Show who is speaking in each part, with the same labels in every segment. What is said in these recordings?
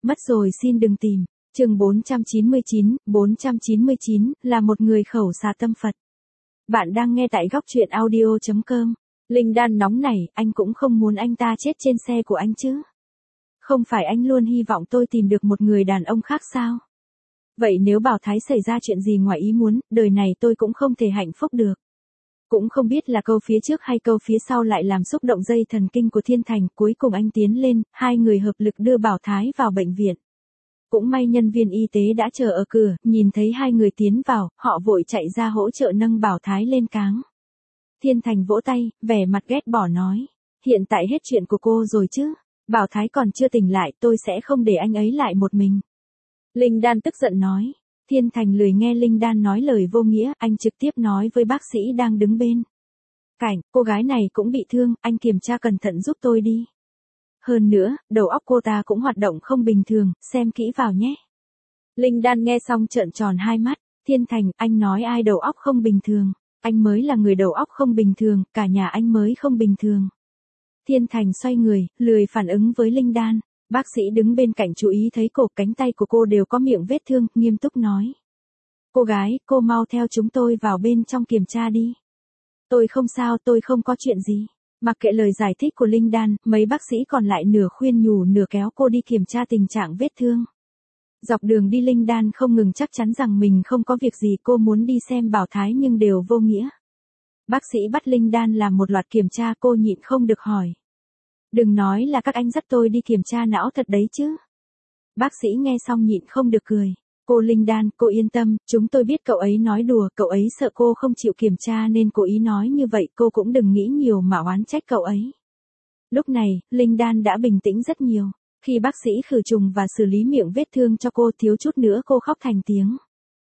Speaker 1: Mất rồi xin đừng tìm. Chương 499 là một người khẩu xà tâm Phật. Bạn đang nghe tại góc truyện audio.com. Linh Đan nóng nảy, anh cũng không muốn anh ta chết trên xe của anh chứ. Không phải anh luôn hy vọng tôi tìm được một người đàn ông khác sao? Vậy nếu Bảo Thái xảy ra chuyện gì ngoài ý muốn, đời này tôi cũng không thể hạnh phúc được. Cũng không biết là câu phía trước hay câu phía sau lại làm xúc động dây thần kinh của Thiên Thành, cuối cùng anh tiến lên, hai người hợp lực đưa Bảo Thái vào bệnh viện. Cũng may nhân viên y tế đã chờ ở cửa, nhìn thấy hai người tiến vào, họ vội chạy ra hỗ trợ nâng Bảo Thái lên cáng. Thiên Thành vỗ tay, vẻ mặt ghét bỏ nói, hiện tại hết chuyện của cô rồi chứ, Bảo Thái còn chưa tỉnh lại, tôi sẽ không để anh ấy lại một mình. Linh Đan tức giận nói. Thiên Thành lười nghe Linh Đan nói lời vô nghĩa, anh trực tiếp nói với bác sĩ đang đứng bên cạnh, cô gái này cũng bị thương, anh kiểm tra cẩn thận giúp tôi đi. Hơn nữa, đầu óc cô ta cũng hoạt động không bình thường, xem kỹ vào nhé. Linh Đan nghe xong trợn tròn hai mắt, Thiên Thành, anh nói ai đầu óc không bình thường, anh mới là người đầu óc không bình thường, cả nhà anh mới không bình thường. Thiên Thành xoay người, lười phản ứng với Linh Đan. Bác sĩ đứng bên cạnh chú ý thấy cổ cánh tay của cô đều có miệng vết thương, nghiêm túc nói. Cô gái, cô mau theo chúng tôi vào bên trong kiểm tra đi. Tôi không sao, tôi không có chuyện gì. Mặc kệ lời giải thích của Linh Đan, mấy bác sĩ còn lại nửa khuyên nhủ nửa kéo cô đi kiểm tra tình trạng vết thương. Dọc đường đi Linh Đan không ngừng chắc chắn rằng mình không có việc gì, cô muốn đi xem Bảo Thái nhưng đều vô nghĩa. Bác sĩ bắt Linh Đan làm một loạt kiểm tra, cô nhịn không được hỏi. Đừng nói là các anh dắt tôi đi kiểm tra não thật đấy chứ. Bác sĩ nghe xong nhịn không được cười. Cô Linh Đan, cô yên tâm, chúng tôi biết cậu ấy nói đùa, cậu ấy sợ cô không chịu kiểm tra nên cố ý nói như vậy, cô cũng đừng nghĩ nhiều mà oán trách cậu ấy. Lúc này, Linh Đan đã bình tĩnh rất nhiều. Khi bác sĩ khử trùng và xử lý miệng vết thương cho cô, thiếu chút nữa cô khóc thành tiếng.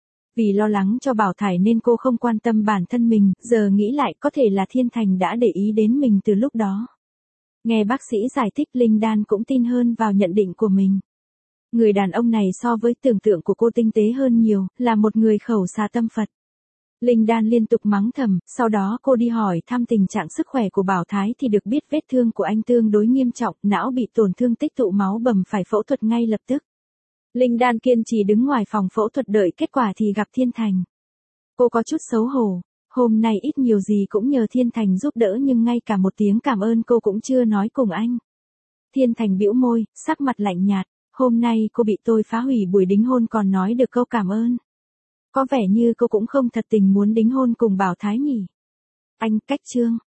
Speaker 1: Vì lo lắng cho Bảo Thải nên cô không quan tâm bản thân mình, giờ nghĩ lại có thể là Thiên Thành đã để ý đến mình từ lúc đó. Nghe bác sĩ giải thích, Linh Đan cũng tin hơn vào nhận định của mình. Người đàn ông này so với tưởng tượng của cô tinh tế hơn nhiều, là một người khẩu xà tâm Phật. Linh Đan liên tục mắng thầm, sau đó cô đi hỏi thăm tình trạng sức khỏe của Bảo Thái thì được biết vết thương của anh tương đối nghiêm trọng, não bị tổn thương tích tụ máu bầm, phải phẫu thuật ngay lập tức. Linh Đan kiên trì đứng ngoài phòng phẫu thuật đợi kết quả thì gặp Thiên Thành. Cô có chút xấu hổ. Hôm nay ít nhiều gì cũng nhờ Thiên Thành giúp đỡ nhưng ngay cả một tiếng cảm ơn cô cũng chưa nói cùng anh. Thiên Thành bĩu môi, sắc mặt lạnh nhạt, hôm nay cô bị tôi phá hủy buổi đính hôn còn nói được câu cảm ơn. Có vẻ như cô cũng không thật tình muốn đính hôn cùng Bảo Thái nhỉ. Anh, cách chương.